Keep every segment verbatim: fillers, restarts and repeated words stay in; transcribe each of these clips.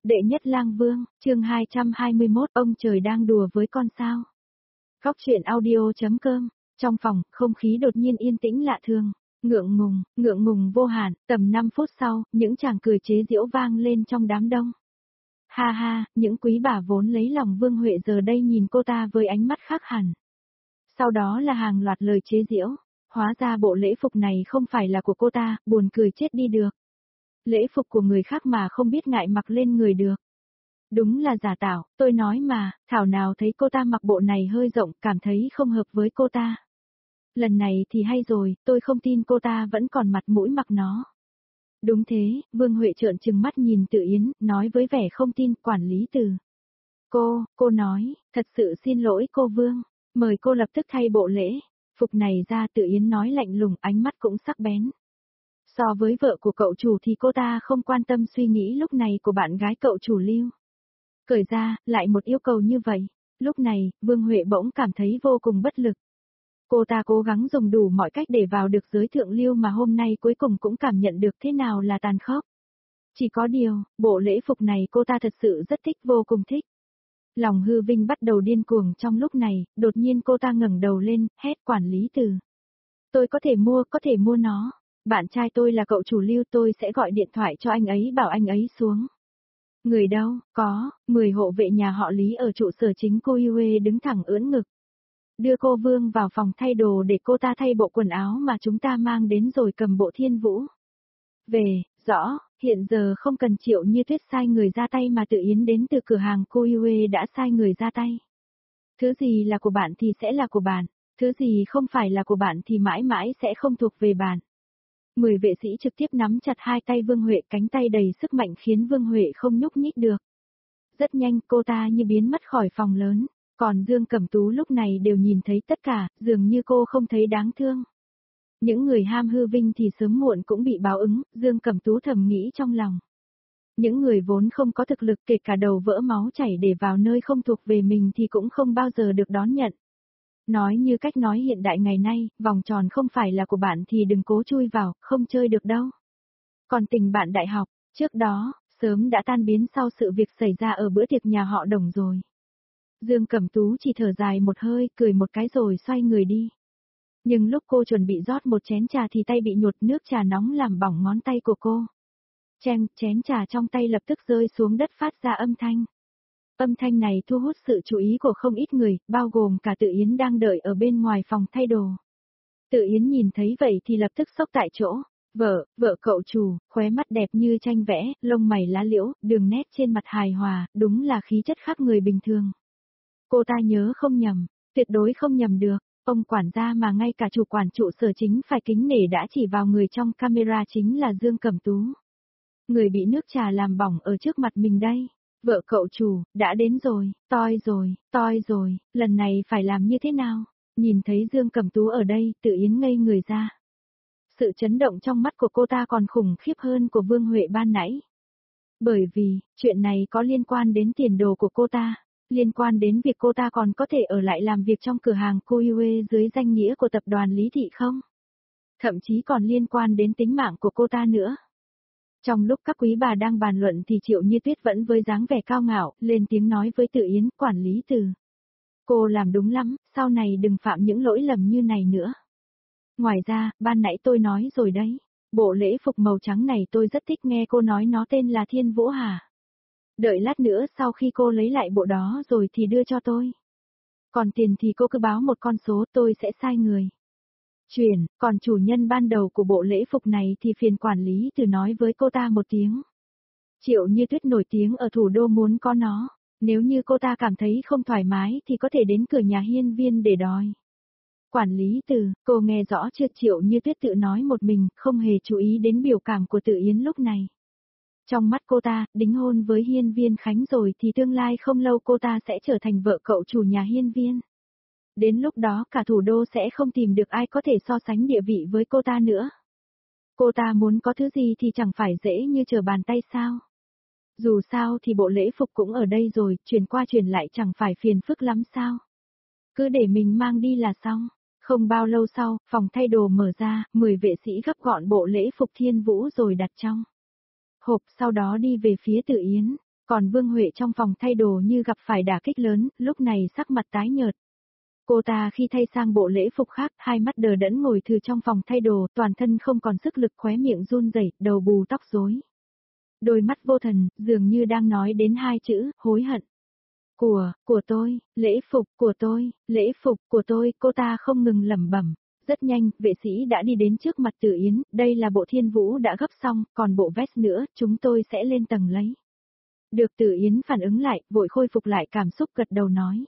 Đệ nhất lang vương, chương hai trăm hai mươi mốt, ông trời đang đùa với con sao. Góc truyện audio.com, trong phòng, không khí đột nhiên yên tĩnh lạ thường, ngượng ngùng, ngượng ngùng vô hạn, tầm năm phút sau, những chàng cười chế giễu vang lên trong đám đông. Ha ha, những quý bà vốn lấy lòng Vương Huệ giờ đây nhìn cô ta với ánh mắt khác hẳn. Sau đó là hàng loạt lời chế giễu, hóa ra bộ lễ phục này không phải là của cô ta, buồn cười chết đi được. Lễ phục của người khác mà không biết ngại mặc lên người được. Đúng là giả tạo, tôi nói mà, thảo nào thấy cô ta mặc bộ này hơi rộng, cảm thấy không hợp với cô ta. Lần này thì hay rồi, tôi không tin cô ta vẫn còn mặt mũi mặc nó. Đúng thế, Vương Huệ trợn trừng mắt nhìn Tự Yến, nói với vẻ không tin, quản lý Từ. Cô, cô nói, thật sự xin lỗi cô Vương, mời cô lập tức thay bộ lễ phục này ra. Tự Yến nói lạnh lùng, ánh mắt cũng sắc bén. So với vợ của cậu chủ thì cô ta không quan tâm suy nghĩ lúc này của bạn gái cậu chủ Lưu. Cởi ra, lại một yêu cầu như vậy. Lúc này, Vương Huệ bỗng cảm thấy vô cùng bất lực. Cô ta cố gắng dùng đủ mọi cách để vào được giới thượng lưu mà hôm nay cuối cùng cũng cảm nhận được thế nào là tàn khốc. Chỉ có điều, bộ lễ phục này cô ta thật sự rất thích, vô cùng thích. Lòng hư vinh bắt đầu điên cuồng trong lúc này, đột nhiên cô ta ngẩng đầu lên, hét quản lý Từ. Tôi có thể mua, có thể mua nó. Bạn trai tôi là cậu chủ Lưu, tôi sẽ gọi điện thoại cho anh ấy bảo anh ấy xuống. Người đâu, có, mười hộ vệ nhà họ Lý ở trụ sở chính cô Yue đứng thẳng ưỡn ngực. Đưa cô Vương vào phòng thay đồ để cô ta thay bộ quần áo mà chúng ta mang đến rồi cầm bộ Thiên Vũ. Về, rõ, hiện giờ không cần Triệu Như Tuyết sai người ra tay mà Tự Yến đến từ cửa hàng cô Yue đã sai người ra tay. Thứ gì là của bạn thì sẽ là của bạn, thứ gì không phải là của bạn thì mãi mãi sẽ không thuộc về bạn. Mười vệ sĩ trực tiếp nắm chặt hai tay Vương Huệ, cánh tay đầy sức mạnh khiến Vương Huệ không nhúc nhích được. Rất nhanh cô ta như biến mất khỏi phòng lớn, còn Dương Cẩm Tú lúc này đều nhìn thấy tất cả, dường như cô không thấy đáng thương. Những người ham hư vinh thì sớm muộn cũng bị báo ứng, Dương Cẩm Tú thầm nghĩ trong lòng. Những người vốn không có thực lực, kể cả đầu vỡ máu chảy để vào nơi không thuộc về mình thì cũng không bao giờ được đón nhận. Nói như cách nói hiện đại ngày nay, vòng tròn không phải là của bạn thì đừng cố chui vào, không chơi được đâu. Còn tình bạn đại học, trước đó, sớm đã tan biến sau sự việc xảy ra ở bữa tiệc nhà họ Đồng rồi. Dương Cẩm Tú chỉ thở dài một hơi, cười một cái rồi xoay người đi. Nhưng lúc cô chuẩn bị rót một chén trà thì tay bị nhột, nước trà nóng làm bỏng ngón tay của cô. Cheng, chén trà trong tay lập tức rơi xuống đất phát ra âm thanh. Âm thanh này thu hút sự chú ý của không ít người, bao gồm cả Tự Yến đang đợi ở bên ngoài phòng thay đồ. Tự Yến nhìn thấy vậy thì lập tức sốc tại chỗ. Vợ, vợ cậu chủ, khóe mắt đẹp như tranh vẽ, lông mày lá liễu, đường nét trên mặt hài hòa, đúng là khí chất khác người bình thường. Cô ta nhớ không nhầm, tuyệt đối không nhầm được, ông quản gia mà ngay cả chủ quản trụ sở chính phải kính nể đã chỉ vào người trong camera chính là Dương Cẩm Tú. Người bị nước trà làm bỏng ở trước mặt mình đây. Vợ cậu chủ, đã đến rồi, toi rồi, toi rồi, lần này phải làm như thế nào? Nhìn thấy Dương Cẩm Tú ở đây, Tự Yến ngây người ra. Sự chấn động trong mắt của cô ta còn khủng khiếp hơn của Vương Huệ ban nãy. Bởi vì, chuyện này có liên quan đến tiền đồ của cô ta, liên quan đến việc cô ta còn có thể ở lại làm việc trong cửa hàng cô Yue dưới danh nghĩa của tập đoàn Lý Thị không? Thậm chí còn liên quan đến tính mạng của cô ta nữa. Trong lúc các quý bà đang bàn luận thì Triệu Như Tuyết vẫn với dáng vẻ cao ngạo, lên tiếng nói với Tự Yến, quản lý Từ. Cô làm đúng lắm, sau này đừng phạm những lỗi lầm như này nữa. Ngoài ra, ban nãy tôi nói rồi đấy, bộ lễ phục màu trắng này tôi rất thích, nghe cô nói nó tên là Thiên Vũ hả? Đợi lát nữa sau khi cô lấy lại bộ đó rồi thì đưa cho tôi. Còn tiền thì cô cứ báo một con số, tôi sẽ sai người. Chuyển, còn chủ nhân ban đầu của bộ lễ phục này thì phiền quản lý Từ nói với cô ta một tiếng. Triệu Như Tuyết nổi tiếng ở thủ đô muốn có nó, nếu như cô ta cảm thấy không thoải mái thì có thể đến cửa nhà hiên viên để đòi. Quản lý Từ, cô nghe rõ chưa? Triệu Như Tuyết tự nói một mình, không hề chú ý đến biểu cảm của Tự Yến lúc này. Trong mắt cô ta, đính hôn với hiên viên Khánh rồi thì tương lai không lâu cô ta sẽ trở thành vợ cậu chủ nhà hiên viên. Đến lúc đó cả thủ đô sẽ không tìm được ai có thể so sánh địa vị với cô ta nữa. Cô ta muốn có thứ gì thì chẳng phải dễ như trở bàn tay sao. Dù sao thì bộ lễ phục cũng ở đây rồi, chuyển qua chuyển lại chẳng phải phiền phức lắm sao. Cứ để mình mang đi là xong. Không bao lâu sau, phòng thay đồ mở ra, mười vệ sĩ gấp gọn bộ lễ phục Thiên Vũ rồi đặt trong hộp, sau đó đi về phía Tự Yến. Còn Vương Huệ trong phòng thay đồ như gặp phải đả kích lớn, lúc này sắc mặt tái nhợt. Cô ta khi thay sang bộ lễ phục khác, hai mắt đờ đẫn ngồi thừ trong phòng thay đồ, toàn thân không còn sức lực, khóe miệng run rẩy, đầu bù tóc rối. Đôi mắt vô thần, dường như đang nói đến hai chữ, hối hận. Của, của tôi, lễ phục của tôi, lễ phục của tôi, cô ta không ngừng lẩm bẩm. Rất nhanh, vệ sĩ đã đi đến trước mặt Tử Yến, đây là bộ thiên vũ đã gấp xong, còn bộ vest nữa, chúng tôi sẽ lên tầng lấy. Được Tử Yến phản ứng lại, vội khôi phục lại cảm xúc gật đầu nói.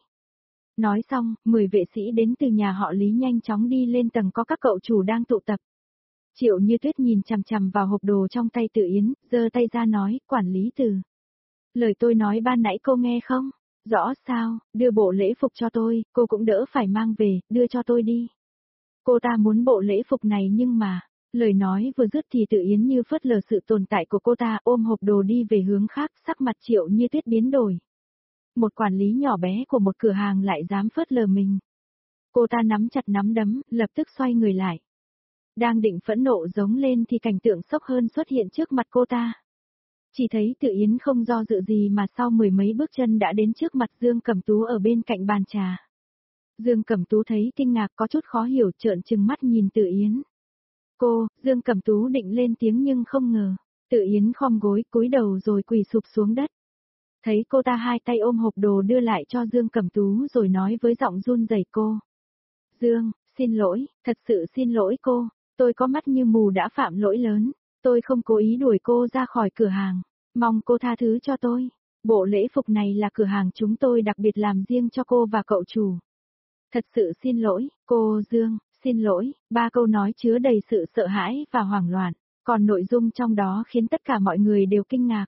Nói xong, mười vệ sĩ đến từ nhà họ Lý nhanh chóng đi lên tầng có các cậu chủ đang tụ tập. Triệu Như Tuyết nhìn chằm chằm vào hộp đồ trong tay Tử Yến, giơ tay ra nói, quản lý Từ. Lời tôi nói ban nãy cô nghe không? Rõ sao, đưa bộ lễ phục cho tôi, cô cũng đỡ phải mang về, đưa cho tôi đi. Cô ta muốn bộ lễ phục này nhưng mà, lời nói vừa dứt thì Tử Yến như phớt lờ sự tồn tại của cô ta, ôm hộp đồ đi về hướng khác, sắc mặt Triệu Như Tuyết biến đổi. Một quản lý nhỏ bé của một cửa hàng lại dám phớt lờ mình. Cô ta nắm chặt nắm đấm, lập tức xoay người lại. Đang định phẫn nộ giống lên thì cảnh tượng sốc hơn xuất hiện trước mặt cô ta. Chỉ thấy Tử Yến không do dự gì mà sau mười mấy bước chân đã đến trước mặt Dương Cẩm Tú ở bên cạnh bàn trà. Dương Cẩm Tú thấy kinh ngạc, có chút khó hiểu, trợn trừng mắt nhìn Tử Yến. Cô, Dương Cẩm Tú định lên tiếng nhưng không ngờ. Tử Yến khom gối cúi đầu rồi quỳ sụp xuống đất. Thấy cô ta hai tay ôm hộp đồ đưa lại cho Dương Cẩm Tú rồi nói với giọng run rẩy, cô. Dương, xin lỗi, thật sự xin lỗi cô, tôi có mắt như mù đã phạm lỗi lớn, tôi không cố ý đuổi cô ra khỏi cửa hàng, mong cô tha thứ cho tôi. Bộ lễ phục này là cửa hàng chúng tôi đặc biệt làm riêng cho cô và cậu chủ. Thật sự xin lỗi, cô Dương, xin lỗi, ba câu nói chứa đầy sự sợ hãi và hoảng loạn, còn nội dung trong đó khiến tất cả mọi người đều kinh ngạc.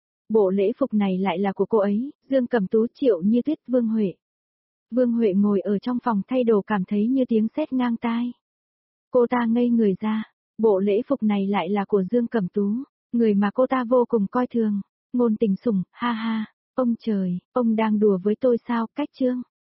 Bộ lễ phục này lại là của cô ấy, Dương Cẩm Tú, Triệu Như Tuyết, Vương Huệ. Vương Huệ ngồi ở trong phòng thay đồ cảm thấy như tiếng sét ngang tai. Cô ta ngây người ra, bộ lễ phục này lại là của Dương Cẩm Tú, người mà cô ta vô cùng coi thường. Ngôn Tình Sủng, ha ha, ông trời, ông đang đùa với tôi sao, cách chương.